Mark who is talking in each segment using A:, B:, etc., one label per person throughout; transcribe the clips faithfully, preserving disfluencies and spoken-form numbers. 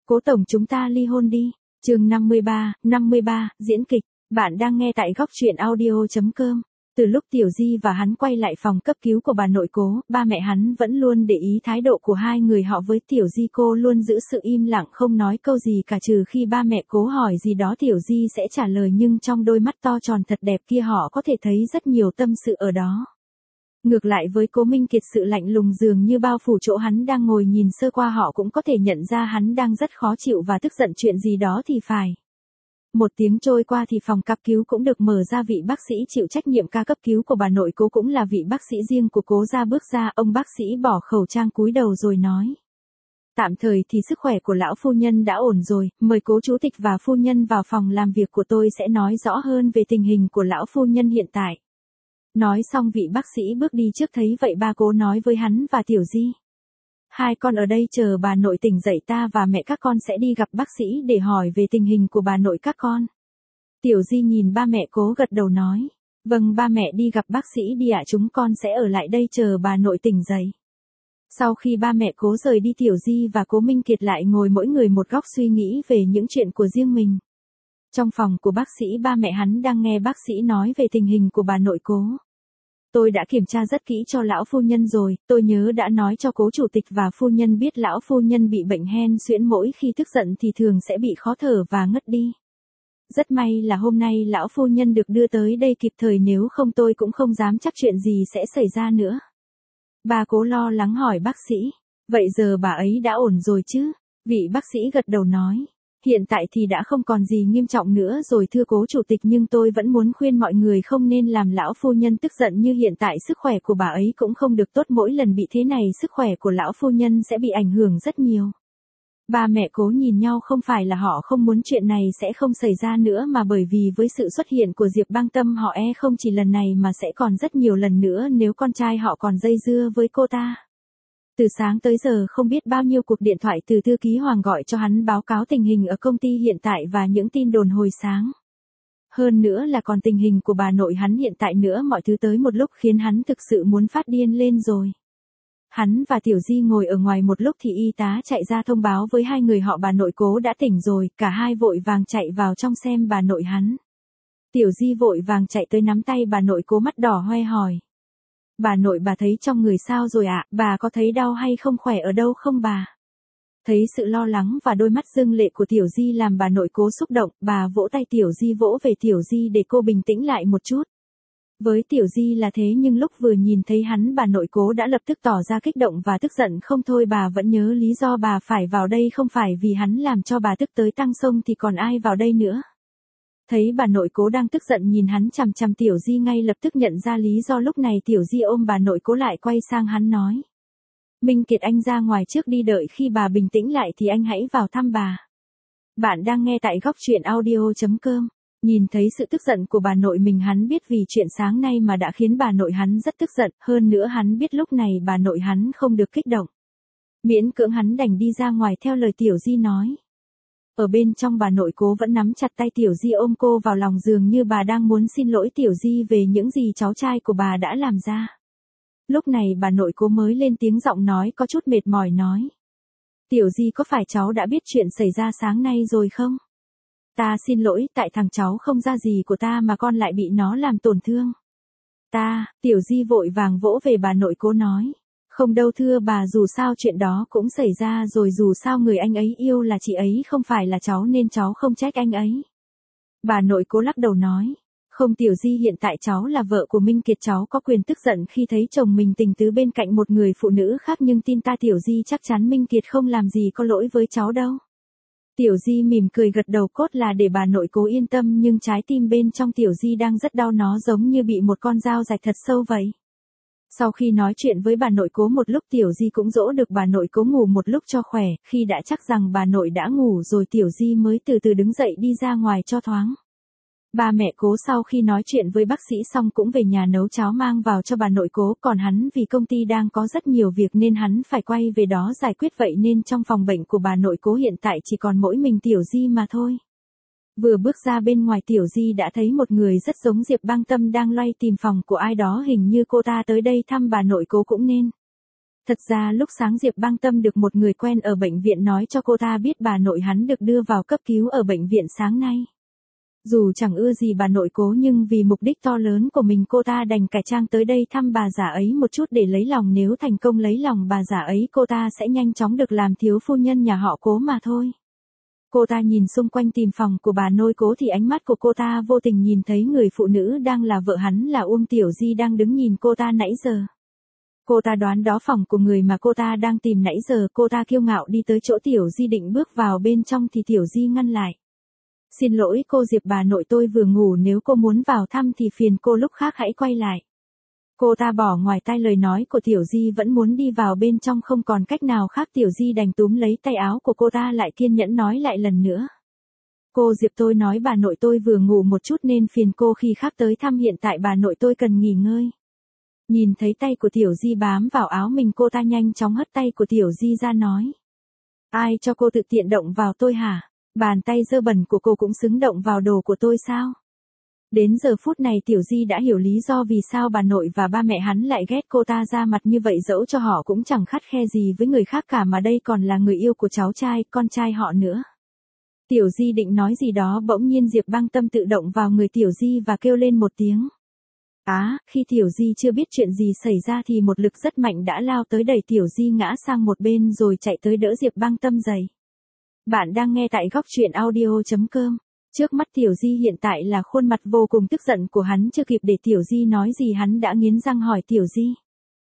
A: Cố tổng chúng ta ly hôn đi. Chương năm mươi ba, năm mươi ba, diễn kịch. Bạn đang nghe tại góc truyện audio chấm com. Từ lúc Tiểu Di và hắn quay lại phòng cấp cứu của bà nội Cố, ba mẹ hắn vẫn luôn để ý thái độ của hai người họ với Tiểu Di. Cô luôn giữ sự im lặng không nói câu gì cả, trừ khi ba mẹ Cố hỏi gì đó Tiểu Di sẽ trả lời, nhưng trong đôi mắt to tròn thật đẹp kia họ có thể thấy rất nhiều tâm sự ở đó. Ngược lại với Cố Minh Kiệt, sự lạnh lùng dường như bao phủ chỗ hắn đang ngồi, nhìn sơ qua họ cũng có thể nhận ra hắn đang rất khó chịu và tức giận chuyện gì đó thì phải. Một tiếng trôi qua thì phòng cấp cứu cũng được mở ra, vị bác sĩ chịu trách nhiệm ca cấp cứu của bà nội Cố cũng là vị bác sĩ riêng của Cố gia bước ra. Ông bác sĩ bỏ khẩu trang cúi đầu rồi nói: Tạm thời thì sức khỏe của lão phu nhân đã ổn rồi, mời Cố chủ tịch và phu nhân vào phòng làm việc của tôi sẽ nói rõ hơn về tình hình của lão phu nhân hiện tại. Nói xong vị bác sĩ bước đi trước, thấy vậy ba Cố nói với hắn và Tiểu Di: Hai con ở đây chờ bà nội tỉnh dậy, ta và mẹ các con sẽ đi gặp bác sĩ để hỏi về tình hình của bà nội các con. Tiểu Di nhìn ba mẹ Cố gật đầu nói: Vâng, ba mẹ đi gặp bác sĩ đi ạ, chúng con sẽ ở lại đây chờ bà nội tỉnh dậy. Sau khi ba mẹ Cố rời đi, Tiểu Di và Cố Minh Kiệt lại ngồi mỗi người một góc suy nghĩ về những chuyện của riêng mình. Trong phòng của bác sĩ, ba mẹ hắn đang nghe bác sĩ nói về tình hình của bà nội Cố. Tôi đã kiểm tra rất kỹ cho lão phu nhân rồi, tôi nhớ đã nói cho Cố chủ tịch và phu nhân biết lão phu nhân bị bệnh hen suyễn, mỗi khi tức giận thì thường sẽ bị khó thở và ngất đi. Rất may là hôm nay lão phu nhân được đưa tới đây kịp thời, nếu không tôi cũng không dám chắc chuyện gì sẽ xảy ra nữa. Bà Cố lo lắng hỏi bác sĩ: Vậy giờ bà ấy đã ổn rồi chứ? Vị bác sĩ gật đầu nói: Hiện tại thì đã không còn gì nghiêm trọng nữa rồi thưa Cố chủ tịch, nhưng tôi vẫn muốn khuyên mọi người không nên làm lão phu nhân tức giận, như hiện tại sức khỏe của bà ấy cũng không được tốt, mỗi lần bị thế này sức khỏe của lão phu nhân sẽ bị ảnh hưởng rất nhiều. Ba mẹ Cố nhìn nhau, không phải là họ không muốn chuyện này sẽ không xảy ra nữa, mà bởi vì với sự xuất hiện của Diệp Băng Tâm, họ e không chỉ lần này mà sẽ còn rất nhiều lần nữa nếu con trai họ còn dây dưa với cô ta. Từ sáng tới giờ không biết bao nhiêu cuộc điện thoại từ thư ký Hoàng gọi cho hắn báo cáo tình hình ở công ty hiện tại và những tin đồn hồi sáng. Hơn nữa là còn tình hình của bà nội hắn hiện tại nữa, mọi thứ tới một lúc khiến hắn thực sự muốn phát điên lên rồi. Hắn và Tiểu Di ngồi ở ngoài một lúc thì y tá chạy ra thông báo với hai người họ bà nội Cố đã tỉnh rồi, cả hai vội vàng chạy vào trong xem bà nội hắn. Tiểu Di vội vàng chạy tới nắm tay bà nội Cố, mắt đỏ hoe hỏi: Bà nội, bà thấy trong người sao rồi ạ? Bà có thấy đau hay không, khỏe ở đâu không bà? Thấy sự lo lắng và đôi mắt rưng lệ của Tiểu Di làm bà nội Cố xúc động, bà vỗ tay Tiểu Di, vỗ về Tiểu Di để cô bình tĩnh lại một chút. Với Tiểu Di là thế, nhưng lúc vừa nhìn thấy hắn, bà nội Cố đã lập tức tỏ ra kích động và tức giận không thôi. Bà vẫn nhớ lý do bà phải vào đây không phải vì hắn làm cho bà tức tới tăng sông thì còn ai vào đây nữa. Thấy bà nội Cố đang tức giận nhìn hắn chằm chằm, Tiểu Di ngay lập tức nhận ra lý do. Lúc này Tiểu Di ôm bà nội Cố lại, quay sang hắn nói: Minh Kiệt, anh ra ngoài trước đi, đợi khi bà bình tĩnh lại thì anh hãy vào thăm bà. Bạn đang nghe tại góc truyện audio chấm com. Nhìn thấy sự tức giận của bà nội mình, hắn biết vì chuyện sáng nay mà đã khiến bà nội hắn rất tức giận, hơn nữa hắn biết lúc này bà nội hắn không được kích động. Miễn cưỡng hắn đành đi ra ngoài theo lời Tiểu Di nói. Ở bên trong, bà nội Cố vẫn nắm chặt tay Tiểu Di, ôm cô vào lòng, dường như bà đang muốn xin lỗi Tiểu Di về những gì cháu trai của bà đã làm ra. Lúc này bà nội Cố mới lên tiếng, giọng nói có chút mệt mỏi nói: Tiểu Di, có phải cháu đã biết chuyện xảy ra sáng nay rồi không? Ta xin lỗi, tại thằng cháu không ra gì của ta mà con lại bị nó làm tổn thương. Ta, Tiểu Di vội vàng vỗ về bà nội Cố nói: Không đâu thưa bà, dù sao chuyện đó cũng xảy ra rồi, dù sao người anh ấy yêu là chị ấy, không phải là cháu, nên cháu không trách anh ấy. Bà nội Cố lắc đầu nói: Không Tiểu Di, hiện tại cháu là vợ của Minh Kiệt, cháu có quyền tức giận khi thấy chồng mình tình tứ bên cạnh một người phụ nữ khác, nhưng tin ta Tiểu Di, chắc chắn Minh Kiệt không làm gì có lỗi với cháu đâu. Tiểu Di mỉm cười gật đầu, cốt là để bà nội Cố yên tâm, nhưng trái tim bên trong Tiểu Di đang rất đau, nó giống như bị một con dao rạch thật sâu vậy. Sau khi nói chuyện với bà nội Cố một lúc, Tiểu Di cũng dỗ được bà nội Cố ngủ một lúc cho khỏe, khi đã chắc rằng bà nội đã ngủ rồi, Tiểu Di mới từ từ đứng dậy đi ra ngoài cho thoáng. Ba mẹ Cố sau khi nói chuyện với bác sĩ xong cũng về nhà nấu cháo mang vào cho bà nội Cố, còn hắn vì công ty đang có rất nhiều việc nên hắn phải quay về đó giải quyết, vậy nên trong phòng bệnh của bà nội Cố hiện tại chỉ còn mỗi mình Tiểu Di mà thôi. Vừa bước ra bên ngoài, Tiểu Di đã thấy một người rất giống Diệp Băng Tâm đang loay tìm phòng của ai đó, hình như cô ta tới đây thăm bà nội Cố cũng nên. Thật ra lúc sáng Diệp Băng Tâm được một người quen ở bệnh viện nói cho cô ta biết bà nội hắn được đưa vào cấp cứu ở bệnh viện sáng nay. Dù chẳng ưa gì bà nội Cố nhưng vì mục đích to lớn của mình cô ta đành cải trang tới đây thăm bà già ấy một chút để lấy lòng, nếu thành công lấy lòng bà già ấy cô ta sẽ nhanh chóng được làm thiếu phu nhân nhà họ Cố mà thôi. Cô ta nhìn xung quanh tìm phòng của bà nội Cố thì ánh mắt của cô ta vô tình nhìn thấy người phụ nữ đang là vợ hắn là Uông Tiểu Di đang đứng nhìn cô ta nãy giờ. Cô ta đoán đó phòng của người mà cô ta đang tìm nãy giờ, cô ta kiêu ngạo đi tới chỗ Tiểu Di định bước vào bên trong thì Tiểu Di ngăn lại. Xin lỗi cô Diệp, bà nội tôi vừa ngủ, nếu cô muốn vào thăm thì phiền cô lúc khác hãy quay lại. Cô ta bỏ ngoài tai lời nói của Tiểu Di vẫn muốn đi vào bên trong, không còn cách nào khác Tiểu Di đành túm lấy tay áo của cô ta lại kiên nhẫn nói lại lần nữa. Cô Diệp, tôi nói bà nội tôi vừa ngủ một chút nên phiền cô khi khác tới thăm, hiện tại bà nội tôi cần nghỉ ngơi. Nhìn thấy tay của Tiểu Di bám vào áo mình cô ta nhanh chóng hất tay của Tiểu Di ra nói. Ai cho cô tự tiện động vào tôi hả? Bàn tay dơ bẩn của cô cũng xứng động vào đồ của tôi sao? Đến giờ phút này Tiểu Di đã hiểu lý do vì sao bà nội và ba mẹ hắn lại ghét cô ta ra mặt như vậy, dẫu cho họ cũng chẳng khắt khe gì với người khác cả mà đây còn là người yêu của cháu trai, con trai họ nữa. Tiểu Di định nói gì đó bỗng nhiên Diệp Băng Tâm tự động vào người Tiểu Di và kêu lên một tiếng. Á, à, khi Tiểu Di chưa biết chuyện gì xảy ra thì một lực rất mạnh đã lao tới đẩy Tiểu Di ngã sang một bên rồi chạy tới đỡ Diệp Băng Tâm dậy. Bạn đang nghe tại góc truyện audio chấm com. Trước mắt Tiểu Di hiện tại là khuôn mặt vô cùng tức giận của hắn, chưa kịp để Tiểu Di nói gì hắn đã nghiến răng hỏi Tiểu Di.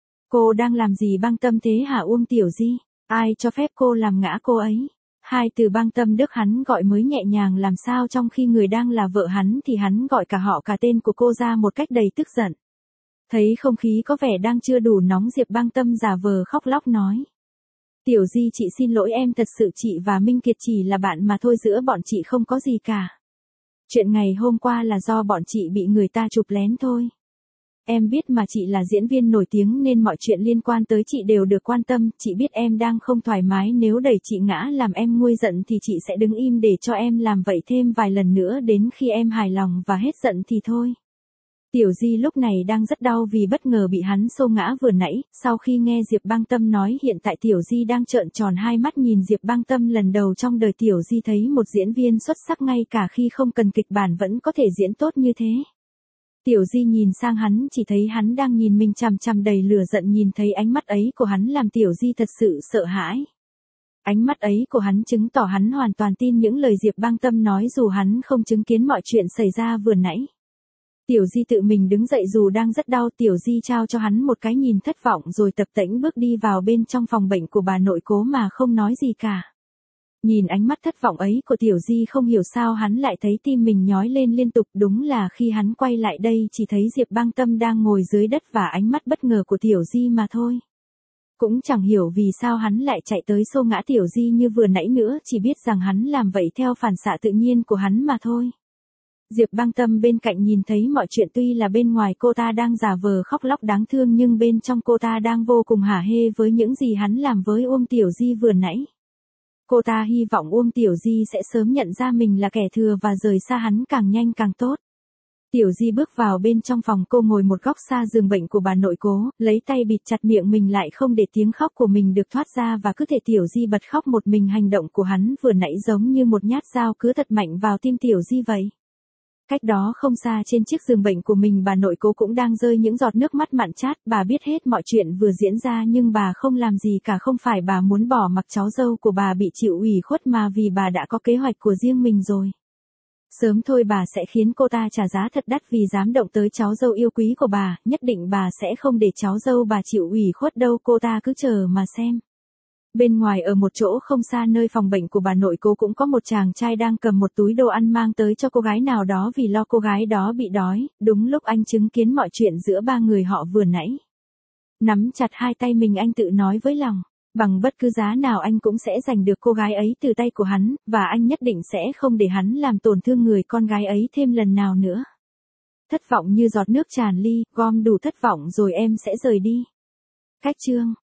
A: Cô đang làm gì Băng Tâm thế hả Uông Tiểu Di? Ai cho phép cô làm ngã cô ấy? Hai từ Băng Tâm Đức hắn gọi mới nhẹ nhàng làm sao, trong khi người đang là vợ hắn thì hắn gọi cả họ cả tên của cô ra một cách đầy tức giận. Thấy không khí có vẻ đang chưa đủ nóng Diệp Băng Tâm giả vờ khóc lóc nói. Tiểu Di, chị xin lỗi em, thật sự chị và Minh Kiệt chỉ là bạn mà thôi, giữa bọn chị không có gì cả. Chuyện ngày hôm qua là do bọn chị bị người ta chụp lén thôi. Em biết mà, chị là diễn viên nổi tiếng nên mọi chuyện liên quan tới chị đều được quan tâm, chị biết em đang không thoải mái, nếu đẩy chị ngã làm em nguôi giận thì chị sẽ đứng im để cho em làm vậy thêm vài lần nữa, đến khi em hài lòng và hết giận thì thôi. Tiểu Di lúc này đang rất đau vì bất ngờ bị hắn xô ngã vừa nãy, sau khi nghe Diệp Băng Tâm nói hiện tại Tiểu Di đang trợn tròn hai mắt nhìn Diệp Băng Tâm, lần đầu trong đời Tiểu Di thấy một diễn viên xuất sắc ngay cả khi không cần kịch bản vẫn có thể diễn tốt như thế. Tiểu Di nhìn sang hắn chỉ thấy hắn đang nhìn mình chằm chằm đầy lửa giận, nhìn thấy ánh mắt ấy của hắn làm Tiểu Di thật sự sợ hãi. Ánh mắt ấy của hắn chứng tỏ hắn hoàn toàn tin những lời Diệp Băng Tâm nói dù hắn không chứng kiến mọi chuyện xảy ra vừa nãy. Tiểu Di tự mình đứng dậy dù đang rất đau, Tiểu Di trao cho hắn một cái nhìn thất vọng rồi tập tễnh bước đi vào bên trong phòng bệnh của bà nội Cố mà không nói gì cả. Nhìn ánh mắt thất vọng ấy của Tiểu Di không hiểu sao hắn lại thấy tim mình nhói lên liên tục, đúng là khi hắn quay lại đây chỉ thấy Diệp Băng Tâm đang ngồi dưới đất và ánh mắt bất ngờ của Tiểu Di mà thôi. Cũng chẳng hiểu vì sao hắn lại chạy tới xô ngã Tiểu Di như vừa nãy nữa, chỉ biết rằng hắn làm vậy theo phản xạ tự nhiên của hắn mà thôi. Diệp Băng Tâm bên cạnh nhìn thấy mọi chuyện, tuy là bên ngoài cô ta đang giả vờ khóc lóc đáng thương nhưng bên trong cô ta đang vô cùng hả hê với những gì hắn làm với Uông Tiểu Di vừa nãy. Cô ta hy vọng Uông Tiểu Di sẽ sớm nhận ra mình là kẻ thừa và rời xa hắn càng nhanh càng tốt. Tiểu Di bước vào bên trong phòng, cô ngồi một góc xa giường bệnh của bà nội Cố, lấy tay bịt chặt miệng mình lại không để tiếng khóc của mình được thoát ra và cứ thể Tiểu Di bật khóc một mình. Hành động của hắn vừa nãy giống như một nhát dao cứ thật mạnh vào tim Tiểu Di vậy. Cách đó không xa trên chiếc giường bệnh của mình bà nội Cố cũng đang rơi những giọt nước mắt mặn chát, bà biết hết mọi chuyện vừa diễn ra nhưng bà không làm gì cả, không phải bà muốn bỏ mặc cháu dâu của bà bị chịu ủy khuất mà vì bà đã có kế hoạch của riêng mình rồi. Sớm thôi bà sẽ khiến cô ta trả giá thật đắt vì dám động tới cháu dâu yêu quý của bà, nhất định bà sẽ không để cháu dâu bà chịu ủy khuất đâu, cô ta cứ chờ mà xem. Bên ngoài ở một chỗ không xa nơi phòng bệnh của bà nội Cố cũng có một chàng trai đang cầm một túi đồ ăn mang tới cho cô gái nào đó vì lo cô gái đó bị đói, đúng lúc anh chứng kiến mọi chuyện giữa ba người họ vừa nãy. Nắm chặt hai tay mình anh tự nói với lòng, bằng bất cứ giá nào anh cũng sẽ giành được cô gái ấy từ tay của hắn, và anh nhất định sẽ không để hắn làm tổn thương người con gái ấy thêm lần nào nữa. Thất vọng như giọt nước tràn ly, gom đủ thất vọng rồi em sẽ rời đi. Cách chương